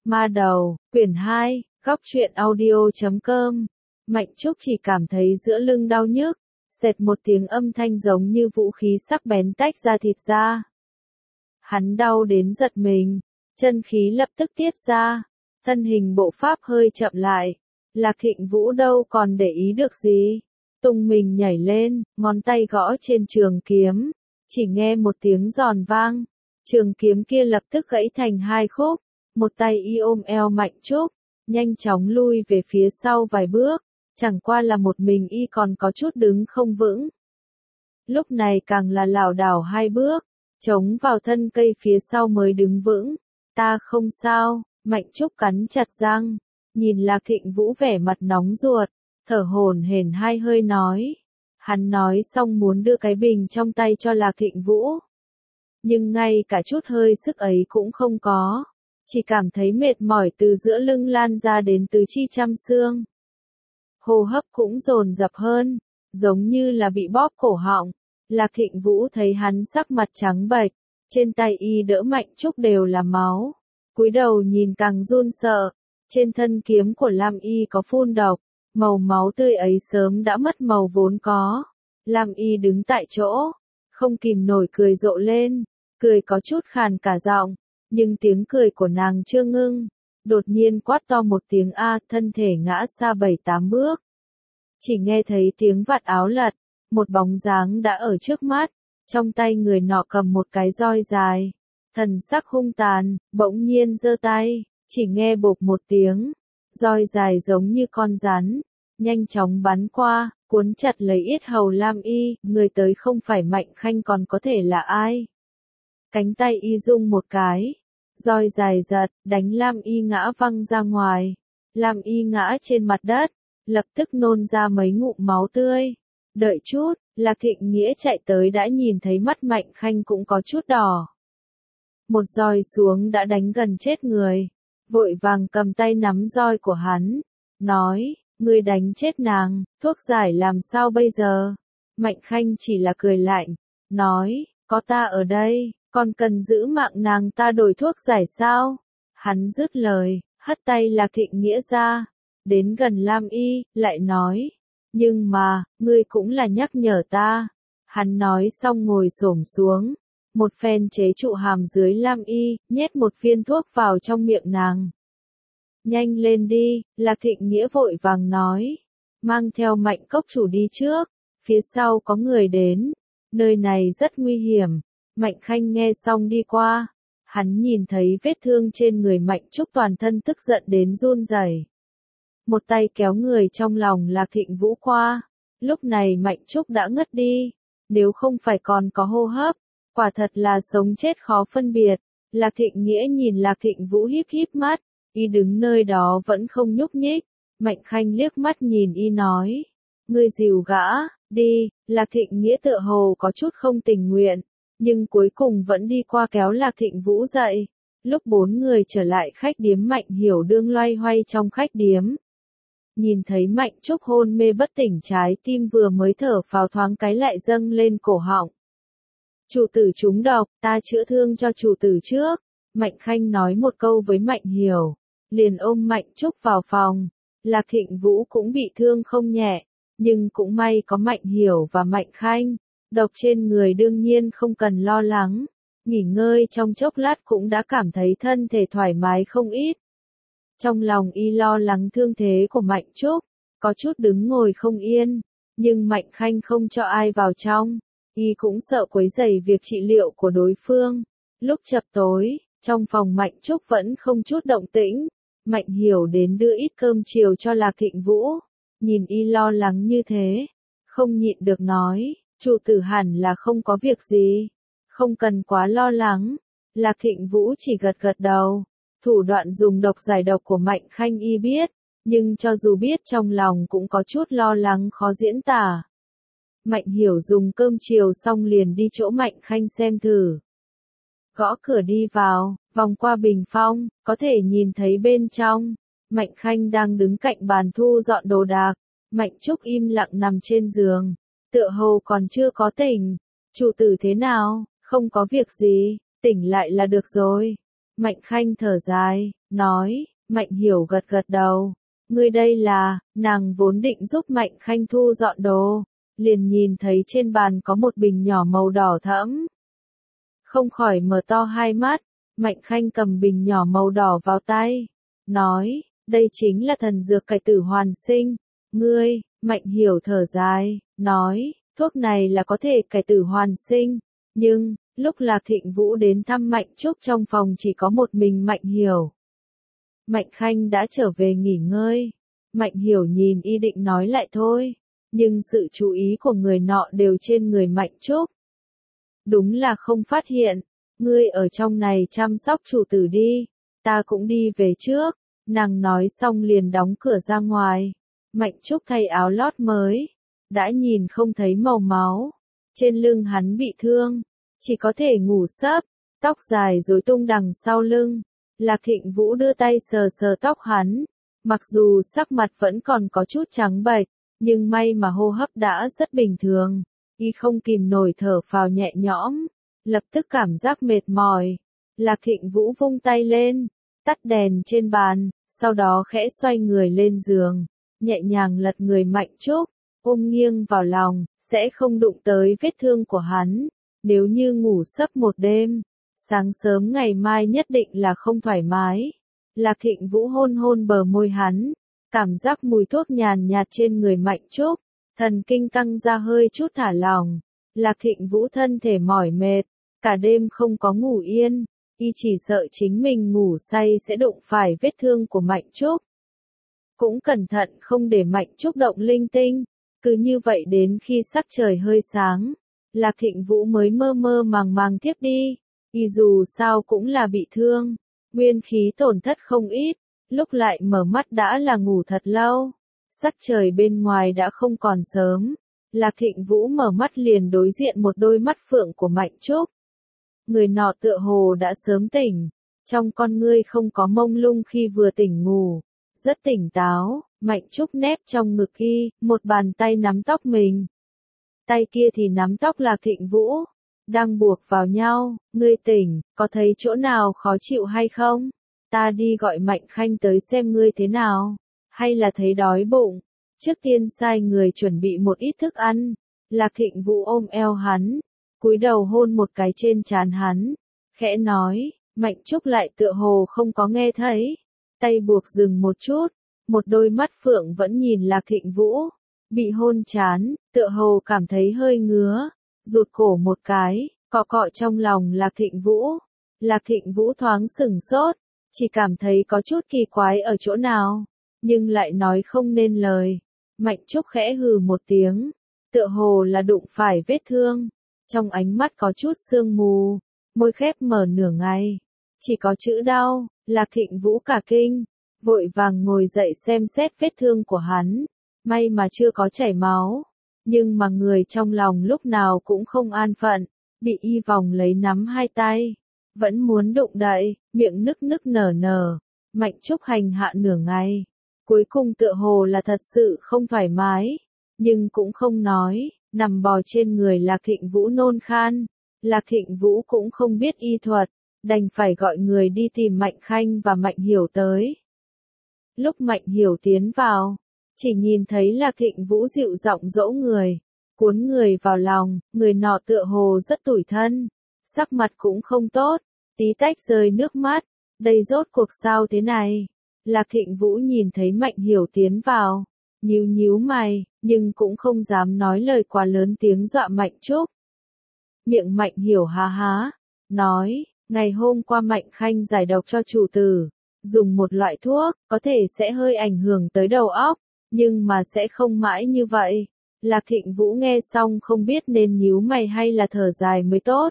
Ma đầu, quyển 2, góc truyện audio.com. Mạnh Trúc chỉ cảm thấy giữa lưng đau nhức, xẹt một tiếng âm thanh giống như vũ khí sắc bén tách ra thịt ra. Hắn đau đến giật mình, chân khí lập tức tiết ra, thân hình bộ pháp hơi chậm lại. Lạc Thịnh Vũ đâu còn để ý được gì, tung mình nhảy lên, ngón tay gõ trên trường kiếm, chỉ nghe một tiếng giòn vang, trường kiếm kia lập tức gãy thành hai khúc, một tay y ôm eo Mạnh Trúc, nhanh chóng lui về phía sau vài bước, chẳng qua là một mình y còn có chút đứng không vững. Lúc này càng là lảo đảo hai bước, chống vào thân cây phía sau mới đứng vững. Ta không sao, Mạnh Trúc cắn chặt răng, nhìn Lạc Thịnh Vũ vẻ mặt nóng ruột, thở hổn hển hai hơi nói. Hắn nói xong muốn đưa cái bình trong tay cho Lạc Thịnh Vũ. Nhưng ngay cả chút hơi sức ấy cũng không có, chỉ cảm thấy mệt mỏi từ giữa lưng lan ra đến tứ chi trăm xương. Hô hấp cũng dồn dập hơn, giống như là bị bóp cổ họng. Lạc Thịnh Vũ thấy hắn sắc mặt trắng bệch, trên tay y đỡ Mạnh Trúc đều là máu, cúi đầu nhìn càng run sợ. Trên thân kiếm của Lam Y có phun độc, màu máu tươi ấy sớm đã mất màu vốn có. Lam Y đứng tại chỗ, không kìm nổi cười rộ lên, cười có chút khàn cả giọng, nhưng tiếng cười của nàng chưa ngưng, đột nhiên quát to một tiếng a, thân thể ngã xa 7-8 bước. Chỉ nghe thấy tiếng vạt áo lật, một bóng dáng đã ở trước mắt, trong tay người nọ cầm một cái roi dài, thần sắc hung tàn, bỗng nhiên giơ tay, chỉ nghe bộp một tiếng, roi dài giống như con rắn, nhanh chóng bắn qua, cuốn chặt lấy yết hầu Lam Y, người tới không phải Mạnh Khanh còn có thể là ai. Cánh tay y rung một cái, roi dài giật, đánh Lam Y ngã văng ra ngoài. Lam Y ngã trên mặt đất, lập tức nôn ra mấy ngụm máu tươi. Đợi chút, Lạc Thịnh Nghĩa chạy tới đã nhìn thấy mắt Mạnh Khanh cũng có chút đỏ. Một roi xuống đã đánh gần chết người, vội vàng cầm tay nắm roi của hắn, nói, ngươi đánh chết nàng, thuốc giải làm sao bây giờ? Mạnh Khanh chỉ là cười lạnh, nói, có ta ở đây, còn cần giữ mạng nàng ta đổi thuốc giải sao? Hắn dứt lời, hất tay Lạc Thịnh Nghĩa ra, đến gần Lam Y, lại nói, nhưng mà, ngươi cũng là nhắc nhở ta. Hắn nói xong ngồi xổm xuống, một phen chế trụ hàm dưới Lam Y, nhét một viên thuốc vào trong miệng nàng. Nhanh lên đi, Lạc Thịnh Nghĩa vội vàng nói, mang theo Mạnh cốc chủ đi trước, phía sau có người đến, nơi này rất nguy hiểm. Mạnh Khanh nghe xong đi qua, hắn nhìn thấy vết thương trên người Mạnh Trúc, toàn thân tức giận đến run rẩy. Một tay kéo người trong lòng Lạc Thịnh Vũ qua, lúc này Mạnh Trúc đã ngất đi, nếu không phải còn có hô hấp, quả thật là sống chết khó phân biệt. Lạc Thịnh Nghĩa nhìn Lạc Thịnh Vũ híp híp mắt, y đứng nơi đó vẫn không nhúc nhích. Mạnh Khanh liếc mắt nhìn y nói, ngươi dìu gã, đi. Lạc Thịnh Nghĩa tựa hồ có chút không tình nguyện, nhưng cuối cùng vẫn đi qua kéo Lạc Thịnh Vũ dậy. Lúc bốn người trở lại khách điếm, Mạnh Hiểu đương loay hoay trong khách điếm. Nhìn thấy Mạnh Trúc hôn mê bất tỉnh, trái tim vừa mới thở phào thoáng cái lại dâng lên cổ họng. Chủ tử trúng độc, ta chữa thương cho chủ tử trước. Mạnh Khanh nói một câu với Mạnh Hiểu, liền ôm Mạnh Trúc vào phòng. Lạc Thịnh Vũ cũng bị thương không nhẹ, nhưng cũng may có Mạnh Hiểu và Mạnh Khanh. Độc trên người đương nhiên không cần lo lắng, nghỉ ngơi trong chốc lát cũng đã cảm thấy thân thể thoải mái không ít. Trong lòng y lo lắng thương thế của Mạnh Trúc, có chút đứng ngồi không yên, nhưng Mạnh Khanh không cho ai vào trong, y cũng sợ quấy rầy việc trị liệu của đối phương. Lúc chập tối, trong phòng Mạnh Trúc vẫn không chút động tĩnh, Mạnh Hiểu đến đưa ít cơm chiều cho Lạc Thịnh Vũ, nhìn y lo lắng như thế, không nhịn được nói, chủ tử hẳn là không có việc gì, không cần quá lo lắng. Lạc Thịnh Vũ chỉ gật gật đầu. Thủ đoạn dùng độc giải độc của Mạnh Khanh y biết, nhưng cho dù biết trong lòng cũng có chút lo lắng khó diễn tả. Mạnh Hiểu dùng cơm chiều xong liền đi chỗ Mạnh Khanh xem thử. Gõ cửa đi vào, vòng qua bình phong, có thể nhìn thấy bên trong. Mạnh Khanh đang đứng cạnh bàn thu dọn đồ đạc. Mạnh Trúc im lặng nằm trên giường, tựa hồ còn chưa có tỉnh. Chủ tử thế nào? Không có việc gì, tỉnh lại là được rồi. Mạnh Khanh thở dài, nói, Mạnh Hiểu gật gật đầu. Ngươi đây là, nàng vốn định giúp Mạnh Khanh thu dọn đồ, liền nhìn thấy trên bàn có một bình nhỏ màu đỏ thẫm. Không khỏi mở to hai mắt, Mạnh Khanh cầm bình nhỏ màu đỏ vào tay, nói, đây chính là thần dược cải tử hoàn sinh. Ngươi, Mạnh Hiểu thở dài, nói, thuốc này là có thể cải tử hoàn sinh, nhưng, lúc Lạc Thịnh Vũ đến thăm Mạnh Trúc trong phòng chỉ có một mình Mạnh Hiểu. Mạnh Khanh đã trở về nghỉ ngơi, Mạnh Hiểu nhìn y định nói lại thôi, nhưng sự chú ý của người nọ đều trên người Mạnh Trúc. Đúng là không phát hiện, ngươi ở trong này chăm sóc chủ tử đi, ta cũng đi về trước, nàng nói xong liền đóng cửa ra ngoài. Mạnh Trúc thay áo lót mới, đã nhìn không thấy màu máu, trên lưng hắn bị thương, chỉ có thể ngủ sấp, tóc dài rối tung đằng sau lưng. Lạc Thịnh Vũ đưa tay sờ sờ tóc hắn, mặc dù sắc mặt vẫn còn có chút trắng bệch, nhưng may mà hô hấp đã rất bình thường, y không kìm nổi thở phào nhẹ nhõm, lập tức cảm giác mệt mỏi. Lạc Thịnh Vũ vung tay lên, tắt đèn trên bàn, sau đó khẽ xoay người lên giường, nhẹ nhàng lật người Mạnh Trúc, ôm nghiêng vào lòng, sẽ không đụng tới vết thương của hắn, nếu như ngủ sấp một đêm. Sáng sớm ngày mai nhất định là không thoải mái. Lạc Thịnh Vũ hôn hôn bờ môi hắn, cảm giác mùi thuốc nhàn nhạt trên người Mạnh Trúc, thần kinh căng ra hơi chút thả lỏng. Lạc Thịnh Vũ thân thể mỏi mệt, cả đêm không có ngủ yên, y chỉ sợ chính mình ngủ say sẽ đụng phải vết thương của Mạnh Trúc. Cũng cẩn thận không để Mạnh Trúc động linh tinh, cứ như vậy đến khi sắc trời hơi sáng, Lạc Thịnh Vũ mới mơ mơ màng màng tiếp đi. Y dù sao cũng là bị thương, nguyên khí tổn thất không ít, lúc lại mở mắt đã là ngủ thật lâu. Sắc trời bên ngoài đã không còn sớm, Lạc Thịnh Vũ mở mắt liền đối diện một đôi mắt phượng của Mạnh Trúc. Người nọ tựa hồ đã sớm tỉnh, trong con ngươi không có mông lung khi vừa tỉnh ngủ, rất tỉnh táo. Mạnh Trúc nép trong ngực y, một bàn tay nắm tóc mình, tay kia thì nắm tóc Lạc Thịnh Vũ. Đang buộc vào nhau, ngươi tỉnh, có thấy chỗ nào khó chịu hay không? Ta đi gọi Mạnh Khanh tới xem ngươi thế nào, hay là thấy đói bụng? Trước tiên sai người chuẩn bị một ít thức ăn. Lạc Thịnh Vũ ôm eo hắn, cúi đầu hôn một cái trên trán hắn, khẽ nói, Mạnh Trúc lại tựa hồ không có nghe thấy. Tay buộc dừng một chút, một đôi mắt phượng vẫn nhìn Lạc Thịnh Vũ, bị hôn trán, tựa hồ cảm thấy hơi ngứa. Rụt cổ một cái, cọ cọ trong lòng Lạc Thịnh Vũ. Lạc Thịnh Vũ thoáng sửng sốt, chỉ cảm thấy có chút kỳ quái ở chỗ nào, nhưng lại nói không nên lời. Mạnh Trúc khẽ hừ một tiếng, tựa hồ là đụng phải vết thương, trong ánh mắt có chút sương mù, môi khép mở nửa ngày, chỉ có chữ đau. Lạc Thịnh Vũ cả kinh, vội vàng ngồi dậy xem xét vết thương của hắn, may mà chưa có chảy máu. Nhưng mà người trong lòng lúc nào cũng không an phận, bị y vòng lấy nắm hai tay, vẫn muốn đụng đậy, miệng nức nức nở nở. Mạnh Trúc hành hạ nửa ngày, cuối cùng tựa hồ là thật sự không thoải mái, nhưng cũng không nói, nằm bò trên người Lạc Thịnh Vũ nôn khan. Lạc Thịnh Vũ cũng không biết y thuật, đành phải gọi người đi tìm Mạnh Khanh và Mạnh Hiểu tới. Lúc Mạnh Hiểu tiến vào, chỉ nhìn thấy Lạc Thịnh Vũ dịu giọng dỗ người, cuốn người vào lòng, người nọ tựa hồ rất tủi thân, sắc mặt cũng không tốt, tí tách rơi nước mắt, đây rốt cuộc sao thế này. Lạc Thịnh Vũ nhìn thấy Mạnh Hiểu tiến vào, nhíu nhíu mày, nhưng cũng không dám nói lời quá lớn tiếng dọa Mạnh Trúc. Miệng Mạnh Hiểu há há, nói, ngày hôm qua Mạnh Khanh giải độc cho chủ tử, dùng một loại thuốc, có thể sẽ hơi ảnh hưởng tới đầu óc, nhưng mà sẽ không mãi như vậy. Lạc Thịnh Vũ nghe xong không biết nên nhíu mày hay là thở dài mới tốt.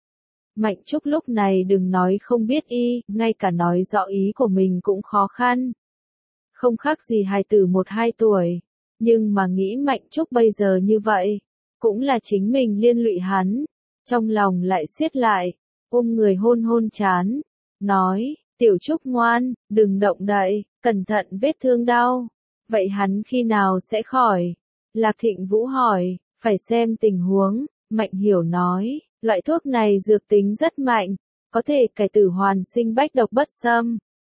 Mạnh Trúc lúc này đừng nói không biết y, ngay cả nói rõ ý của mình cũng khó khăn. Không khác gì hài tử 1-2 tuổi, nhưng mà nghĩ Mạnh Trúc bây giờ như vậy, cũng là chính mình liên lụy hắn, trong lòng lại siết lại, ôm người hôn hôn trán, nói, Tiểu Trúc ngoan, đừng động đậy, cẩn thận vết thương đau. Vậy hắn khi nào sẽ khỏi? Lạc Thịnh Vũ hỏi, phải xem tình huống. Mạnh Hiểu nói, loại thuốc này dược tính rất mạnh, có thể cải tử hoàn sinh bách độc bất xâm,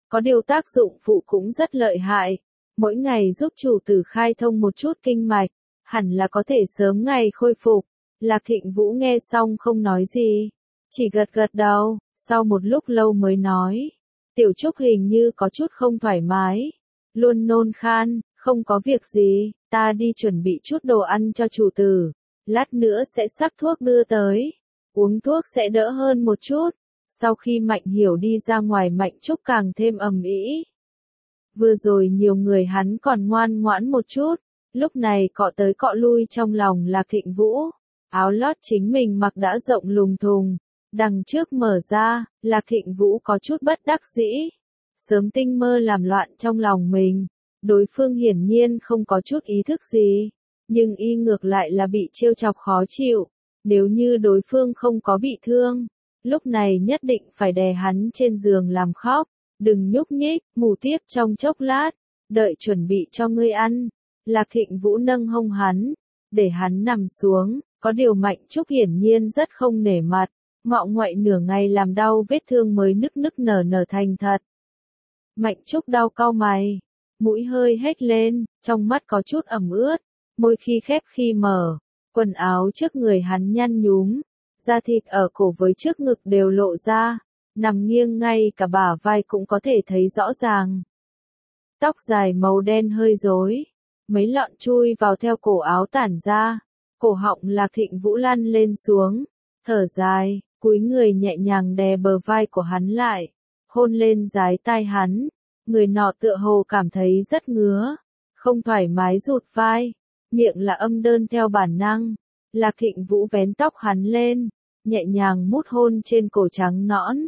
có điều tác dụng phụ cũng rất lợi hại. Mỗi ngày giúp chủ tử khai thông một chút kinh mạch, hẳn là có thể sớm ngày khôi phục. Lạc Thịnh Vũ nghe xong không nói gì, chỉ gật gật đầu, sau một lúc lâu mới nói. Tiểu Trúc hình như có chút không thoải mái, luôn nôn khan, không có việc gì, ta đi chuẩn bị chút đồ ăn cho chủ tử, lát nữa sẽ sắc thuốc đưa tới, uống thuốc sẽ đỡ hơn một chút. Sau khi Mạnh Hiểu đi ra ngoài, Mạnh Trúc càng thêm ầm ĩ. Vừa rồi nhiều người hắn còn ngoan ngoãn một chút, lúc này cọ tới cọ lui trong lòng Lạc Thịnh Vũ. Áo lót chính mình mặc đã rộng lùng thùng, đằng trước mở ra, Lạc Thịnh Vũ có chút bất đắc dĩ. Sớm tinh mơ làm loạn trong lòng mình, đối phương hiển nhiên không có chút ý thức gì, nhưng y ngược lại là bị trêu chọc khó chịu. Nếu như đối phương không có bị thương, lúc này nhất định phải đè hắn trên giường làm khóc. Đừng nhúc nhích, ngủ tiếp trong chốc lát, đợi chuẩn bị cho ngươi ăn. Lạc Thịnh Vũ nâng hông hắn, để hắn nằm xuống, có điều Mạnh Trúc hiển nhiên rất không nể mặt, ngọ ngoại nửa ngày làm đau vết thương mới nức nức nở nở thành thật. Mạnh Trúc đau cau mày, mũi hơi hét lên, trong mắt có chút ẩm ướt, môi khi khép khi mở, quần áo trước người hắn nhăn nhúm, da thịt ở cổ với trước ngực đều lộ ra. Nằm nghiêng ngay cả bả vai cũng có thể thấy rõ ràng. Tóc dài màu đen hơi rối, mấy lọn chui vào theo cổ áo tản ra, cổ họng Lạc Thịnh Vũ lăn lên xuống, thở dài, cúi người nhẹ nhàng đè bờ vai của hắn lại, hôn lên dái tai hắn, người nọ tựa hồ cảm thấy rất ngứa, không thoải mái rụt vai, miệng là âm đơn theo bản năng. Lạc Thịnh Vũ vén tóc hắn lên, nhẹ nhàng mút hôn trên cổ trắng nõn.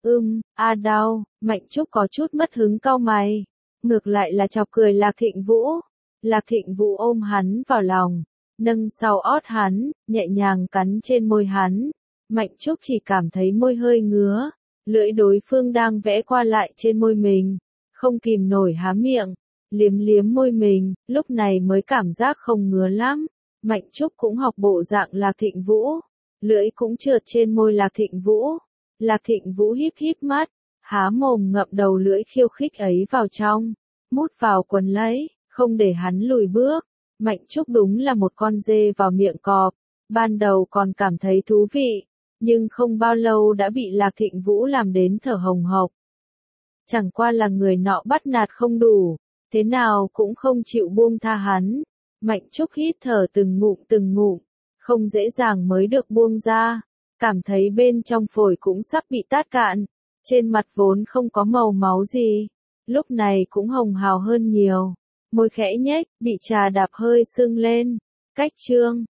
Đau, Mạnh Trúc có chút mất hứng cau mày, ngược lại là chọc cười Lạc Thịnh Vũ. Lạc Thịnh Vũ ôm hắn vào lòng, nâng sau ót hắn, nhẹ nhàng cắn trên môi hắn. Mạnh Trúc chỉ cảm thấy môi hơi ngứa, lưỡi đối phương đang vẽ qua lại trên môi mình, không kìm nổi há miệng, liếm liếm môi mình, lúc này mới cảm giác không ngứa lắm. Mạnh Trúc cũng học bộ dạng Lạc Thịnh Vũ, lưỡi cũng trượt trên môi Lạc Thịnh Vũ. Lạc Thịnh Vũ híp híp mắt, há mồm ngậm đầu lưỡi khiêu khích ấy vào trong, mút vào quần lấy, không để hắn lùi bước. Mạnh Trúc đúng là một con dê vào miệng cọp, ban đầu còn cảm thấy thú vị, nhưng không bao lâu đã bị Lạc Thịnh Vũ làm đến thở hồng hộc. Chẳng qua là người nọ bắt nạt không đủ, thế nào cũng không chịu buông tha hắn. Mạnh Trúc hít thở từng ngụm, không dễ dàng mới được buông ra. Cảm thấy bên trong phổi cũng sắp bị tát cạn, trên mặt vốn không có màu máu gì, lúc này cũng hồng hào hơn nhiều, môi khẽ nhếch, bị trà đạp hơi sưng lên. Cách chương